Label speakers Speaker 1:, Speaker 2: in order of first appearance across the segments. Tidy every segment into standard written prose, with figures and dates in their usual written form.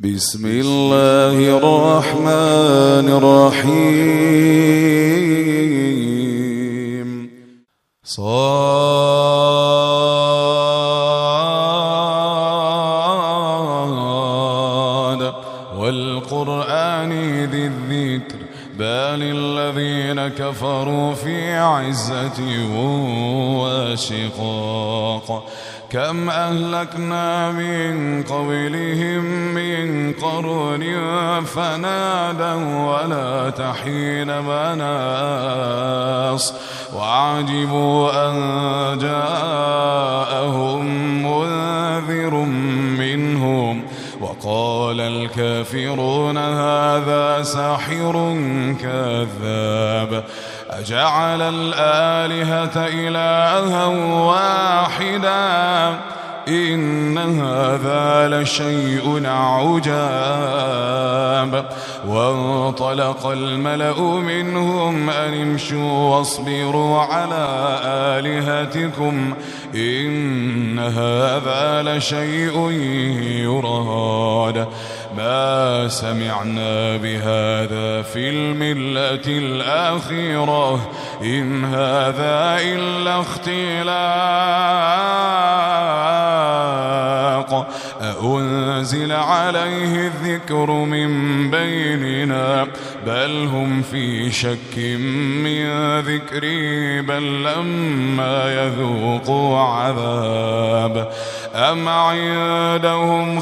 Speaker 1: بسم الله الرحمن الرحيم صاد والقرآن ذي الذكر بل الذين كفروا في عزة وشقاق كم أهلكنا من قبلهم من قرن فنادوا ولا تحين مناص وعجبوا أن جاءهم منذر منهم وقال الكافرون هذا ساحر كذاب أجعل الآلهة إلها واحدا إن هذا لشيء عجاب وانطلق الملأ منهم أن امشوا واصبروا على آلهتكم إن هذا لشيء يراد ما سمعنا بهذا في الملة الآخرة إن هذا إلا اختلاق أأنزل عليه الذكر من بيننا بل هم في شك من ذكري بل لما يذوقوا عذاب أم عندهم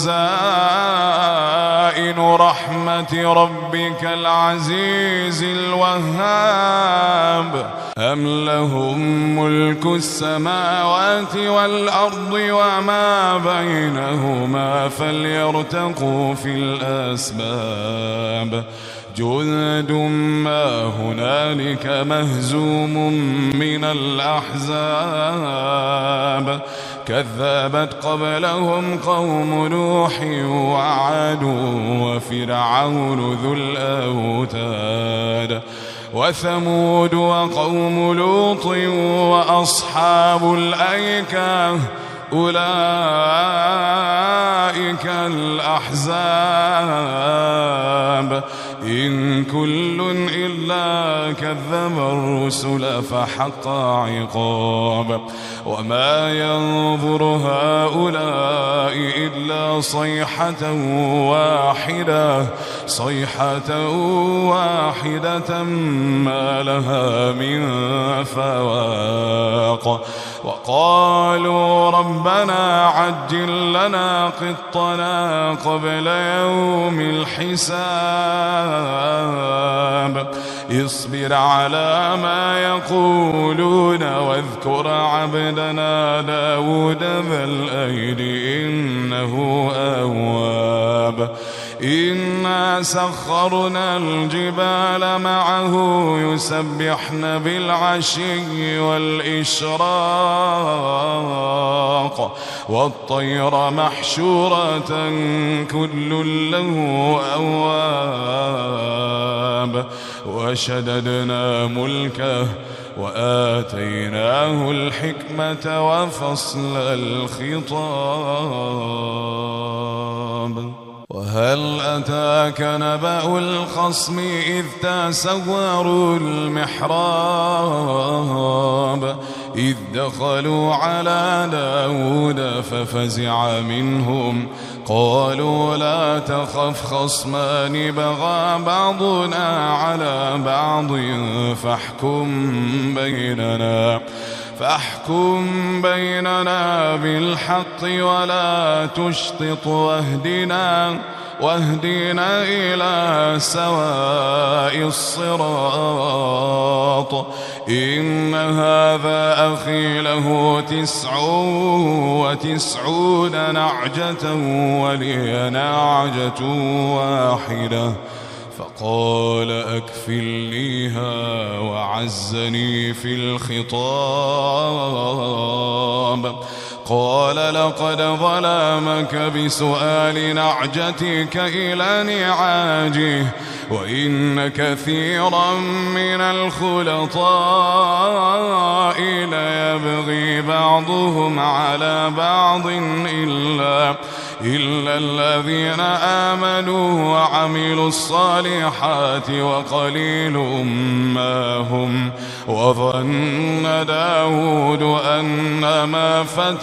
Speaker 1: خزائن رحمة ربك العزيز الوهاب أم لهم ملك السماوات والأرض وما بينهما فليرتقوا في الأسباب جند ما هنالك مهزوم من الأحزاب كذبت قبلهم قوم نوح وعاد وفرعون ذو الأوتاد وثمود وقوم لوط وأصحاب الأيكة أولئك الأحزاب إن كل إلا كذب الرسل فحق عقاب وما ينظر هؤلاء إلا صيحة واحدة ما لها من فواق وقالوا ربنا عجل لنا قطنا قبل يوم الحساب اصبر على ما يقولون واذكر عبدنا داود ذا الأيد إنه أواب إنا سخرنا الجبال معه يسبحن بالعشي والإشراق والطير محشورة كل له أواب وشددنا ملكه وآتيناه الحكمة وفصل الخطاب وهل أتاك نبأ الخصم إذ تسوروا المحراب إذ دخلوا على داود ففزع منهم قالوا لا تخف خصمان بغى بعضنا على بعض فاحكم بيننا بالحق ولا تشطط واهدنا إلى سواء الصراط إن هذا أخي له 99 نعجة ولي نعجة واحدة فقال أكفلنيها وعزني في الخطاب قال لقد ظلمك بسؤال نعجتك إلى نعاجه وإن كثيرا من الخلطاء ليبغي بعضهم على بعض إلا الذين آمنوا وعملوا الصالحات وقليل ما هم. وظن داود أنما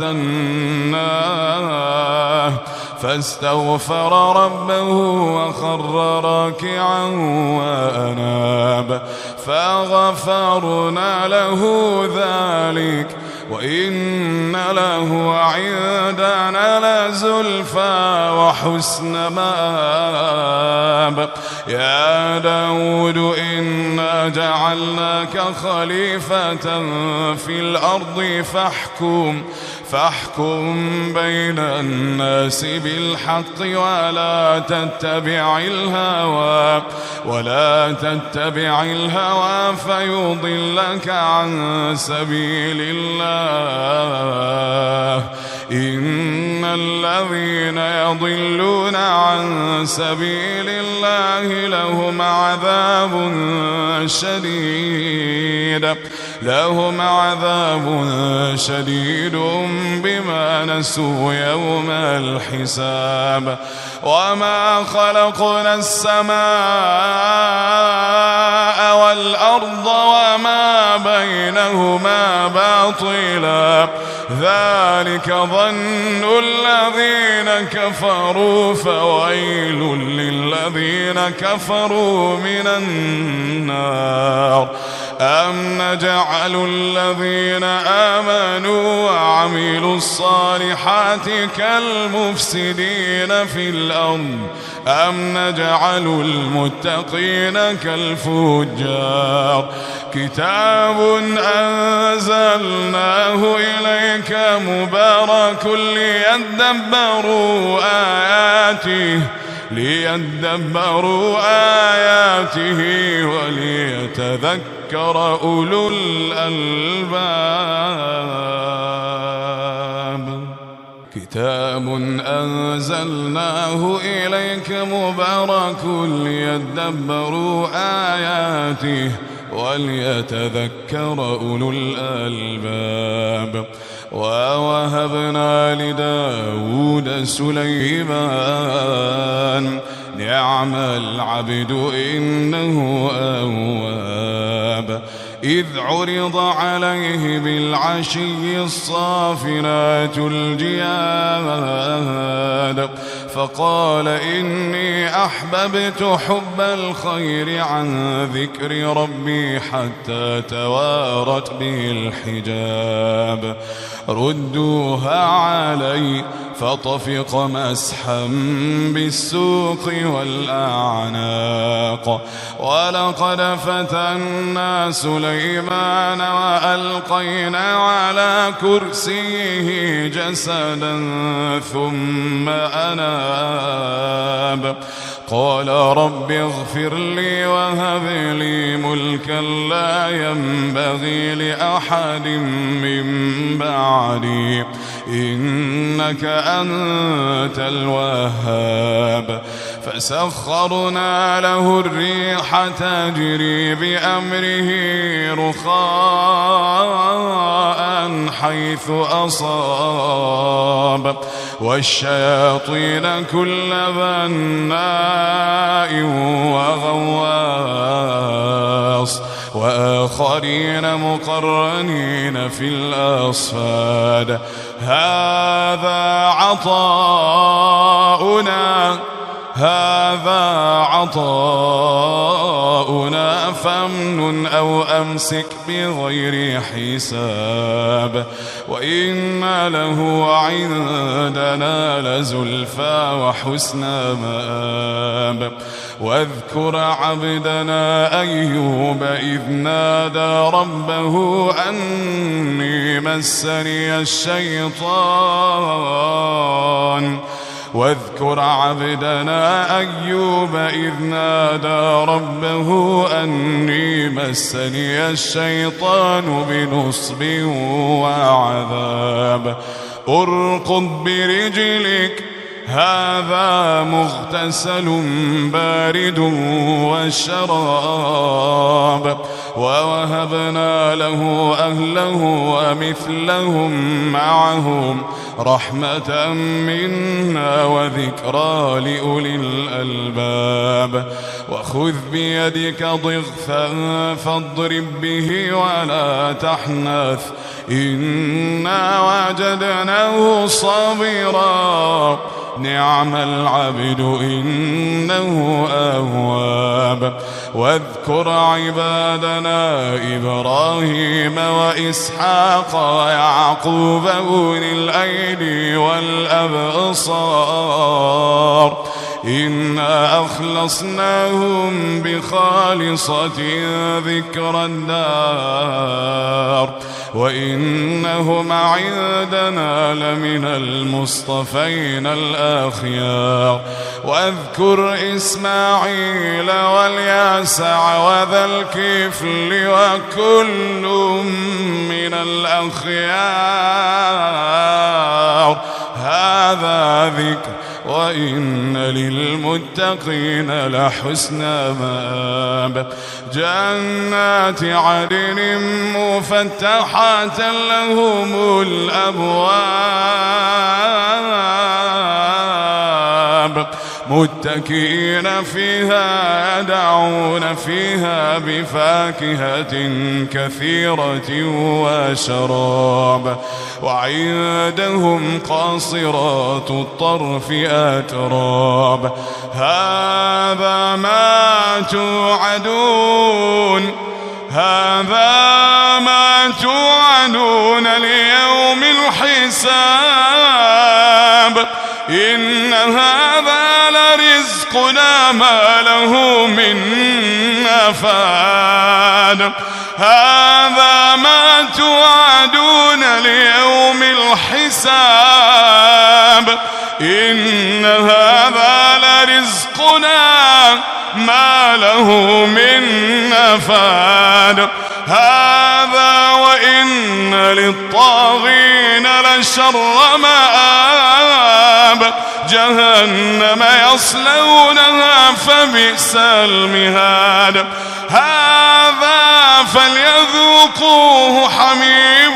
Speaker 1: فتناه فاستغفر ربه وخر راكعا وأناب فغفرنا له ذلك وإن له عندنا لزلفى وحسن مآب. يا داود إنا جعلناك خليفة في الأرض فاحكم بين الناس بالحق ولا تتبع الهوى فيضلك عن سبيل الله. إن الذين يضلون عن سبيل الله لهم عذاب شديد بما نسوا يوم الحساب. وما خلقنا السماء والأرض وما بينهما باطلا ذلك ظن الذين كفروا فويل للذين كفروا من النار. أم نجعل الذين آمنوا وعملوا الصالحات كالمفسدين في الأرض أم نجعل المتقين كالفجار. كتاب أنزلناه إليك مبارك ليدبروا آياته وليتذكر أولو الألباب. كتاب أنزلناه إليك مبارك ليدبروا آياته وليتذكر أولو الألباب. ووهبنا لداود سليمان نعم العبد إنه أواب. إذ عرض عليه بالعشي الصافنات الجياد فقال إني أحببت حب الخير عن ذكر ربي حتى توارت به الحجاب. ردوها علي فطفق مسحا بالسوق والأعناق. ولقد فتنا سليمان وألقينا على كرسيه جسدا ثم أناب. قال رب اغفر لي وهب لي ملكا لا ينبغي لأحد من بعدي إنك أنت الوهاب. فسخرنا له الريح تجري بأمره رخاء حيث أصاب والشياطين كل بناء وغواص وآخرين مقرنين في الأصفاد. هذا عطاؤنا فامنن أو أمسك بغير حساب. وإن له عندنا لزلفى وحسن مآب. واذكر عبدنا أيوب إذ نادى ربه أني مسني الشيطان واذكر عبدنا أيوب إذ نادى ربه أني مسني الشيطان بنصب وعذاب. اركض برجلك هذا مغتسل بارد وشراب ووهبنا له أهله ومثلهم معهم رحمة منا وذكرى لأولي الألباب وخذ بيدك ضغثا فاضرب به ولا تحنث إنا وجدناه صابرا نعم العبد إنه أواب واذكر عبادنا إبراهيم وإسحاق ويعقوب أولي الأيدي والأبصار إنا أخلصناهم بخالصة ذكر الدار وإنهم عندنا لمن المصطفين الأخيار واذكر إسماعيل واليسع وذا الكفل وكل من الأخيار هذا ذكر وإن للمتقين لحسن مآب جنات عدن مفتحات لهم الأبواب متكئين فيها يدعون فيها بفاكهة كثيرة وشراب وعندهم قاصرات الطرف أتراب هذا ما توعدون ليوم الحساب إن هذا لرزقنا ما له من نفاد هذا ما توعدون ليوم الحساب إن هذا لرزقنا ما له من نفاد هذا وإن للطاغين لشر مآب جهنم يصلونها فبئس المهاد هذا فليذوقوه حميم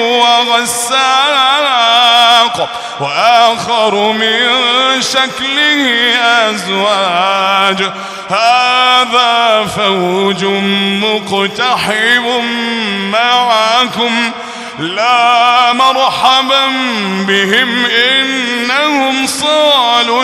Speaker 1: وغساق وآخر من شكله أزواج هذا فوج مقتحم معكم لا مرحبا بهم إنهم صالوا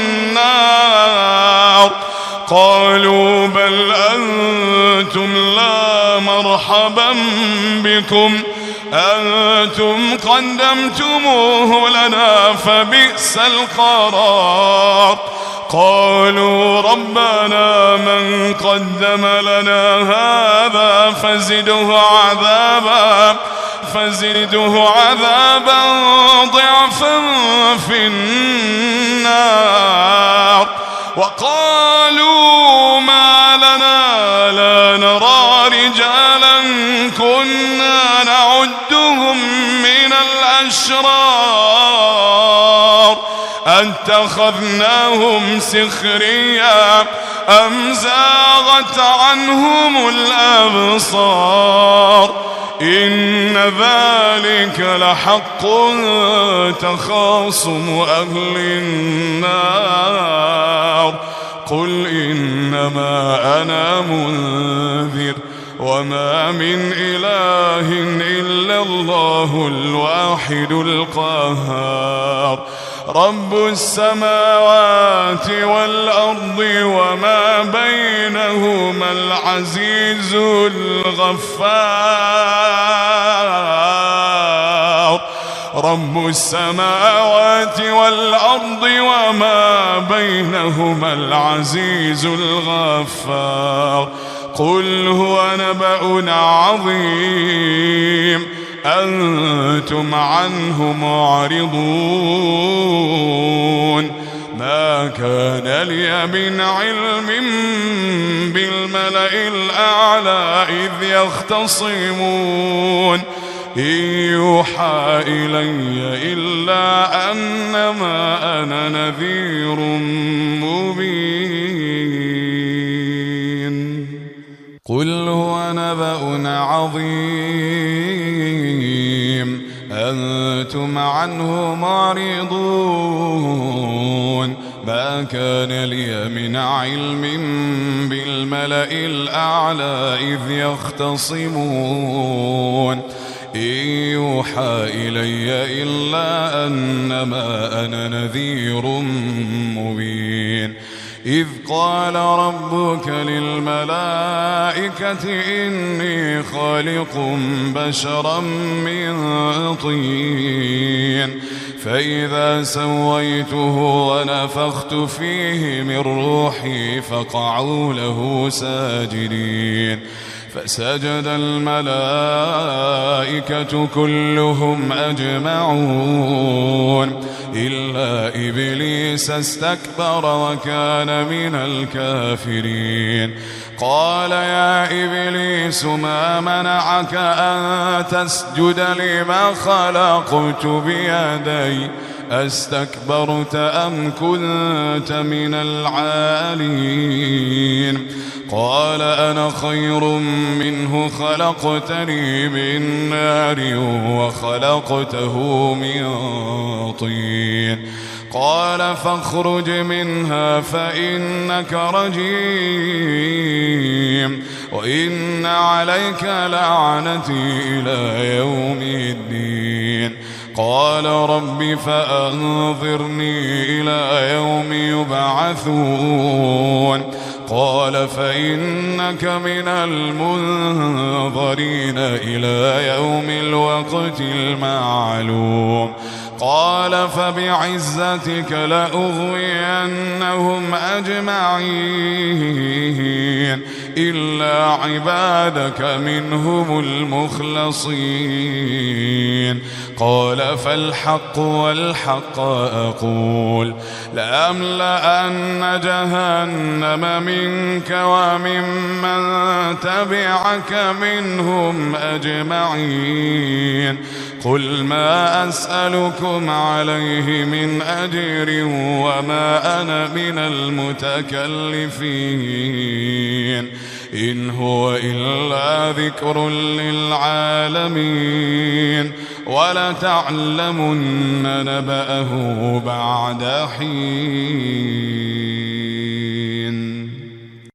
Speaker 1: النار قالوا بل أنتم لا مرحبا بكم أنتم قدمتموه لنا فبئس القرار قالوا ربنا من قدم لنا هذا فزده عذابا ضعفا في النار وقالوا ما لنا لا نرى رجالا كنا نعدهم من الأشرار أتخذناهم سخريا أم زاغت عنهم الأبصار إن ذلك لحق تخاصم أهل النار قل إنما أنا منذر وما من إله إلا الله الواحد القهار رب السماوات والأرض وما بينهما العزيز الغفار رب السماوات والأرض وما بينهما العزيز الغفار قل هو نبأ عظيم أنتم عنه معرضون ما كان لي من علم بالملأ الأعلى إذ يختصمون يوحى إلي إلا أنما أنا نذير مبين قل هو نبأ عظيم أنتم عنه معرضون ما كان لي من علم بالملأ الأعلى إذ يختصمون إن يوحى إلي إلا أنما أنا نذير مبين إذ قال ربك للملائكة إني خالق بشرا من طين فإذا سويته ونفخت فيه من روحي فقعوا له ساجدين فسجد الملائكة كلهم أجمعون إلا إبليس استكبر وكان من الكافرين قال يا إبليس ما منعك أن تسجد لما خلقت بيدي أستكبرت أم كنت من العالين قال أنا خير منه خلقتني من نار وخلقته من طين قال فاخرج منها فإنك رجيم وإن عليك لعنتي إلى يوم الدين قال رب فأنظرني إلى يوم يبعثون قال فإنك من المنظرين إلى يوم الوقت المعلوم قال فبعزتك لأغوينهم أجمعين إلا عبادك منهم المخلصين قال فالحق والحق أقول لأملأن جهنم منك وممن تبعك منهم أجمعين قل ما أسألكم عليه من أجر وما أنا من المتكلفين إن هو إلا ذكر للعالمين ولتعلمن نبأه بعد حين